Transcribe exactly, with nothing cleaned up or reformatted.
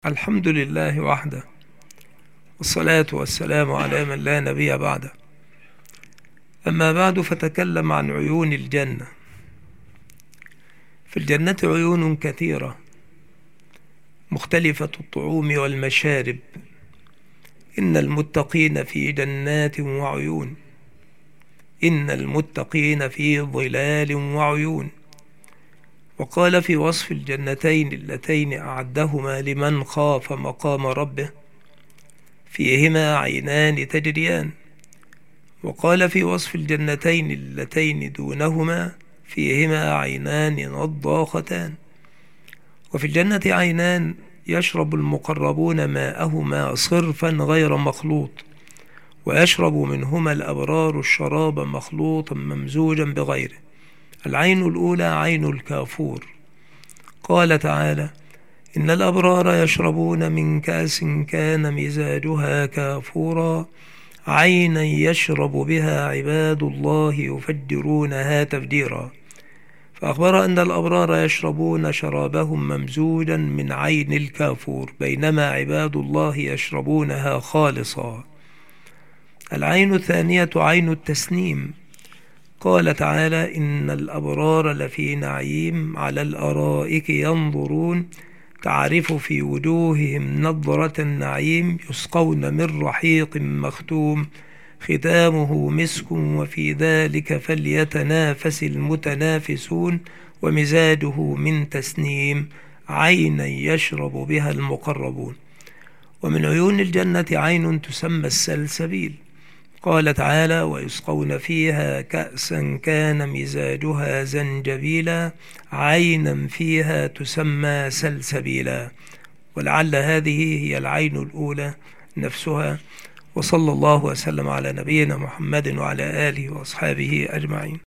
الحمد لله وحده، والصلاة والسلام على من لا نبي بعده. أما بعد، فتكلم عن عيون الجنة. في الجنة عيون كثيرة مختلفة الطعوم والمشارب. إن المتقين في جنات وعيون، إن المتقين في ظلال وعيون. وقال في وصف الجنتين اللتين أعدهما لمن خاف مقام ربه: فيهما عينان تجريان. وقال في وصف الجنتين اللتين دونهما: فيهما عينان نضاختان. وفي الجنة عينان يشرب المقربون ماءهما صرفا غير مخلوط، ويشرب منهما الأبرار الشراب مخلوطا ممزوجا بغيره. العين الأولى عين الكافور. قال تعالى: إن الأبرار يشربون من كأس كان مزاجها كافورا، عينا يشرب بها عباد الله يفجرونها تفجيرا. فأخبر أن الأبرار يشربون شرابهم ممزوجا من عين الكافور، بينما عباد الله يشربونها خالصا. العين الثانية عين التسنيم. قال تعالى: إن الأبرار لفي نعيم على الأرائك ينظرون، تعرف في وجوههم نضرة النعيم، يسقون من رحيق مختوم، ختامه مسك، وفي ذلك فليتنافس المتنافسون، ومزاجه من تسنيم، عينا يشرب بها المقربون. ومن عيون الجنة عين تسمى السلسبيل. قال تعالى: ويسقون فيها كأسا كان مزاجها زنجبيلا، عينا فيها تسمى سلسبيلا. ولعل هذه هي العين الأولى نفسها. وصلى الله وسلم على نبينا محمد وعلى آله وأصحابه أجمعين.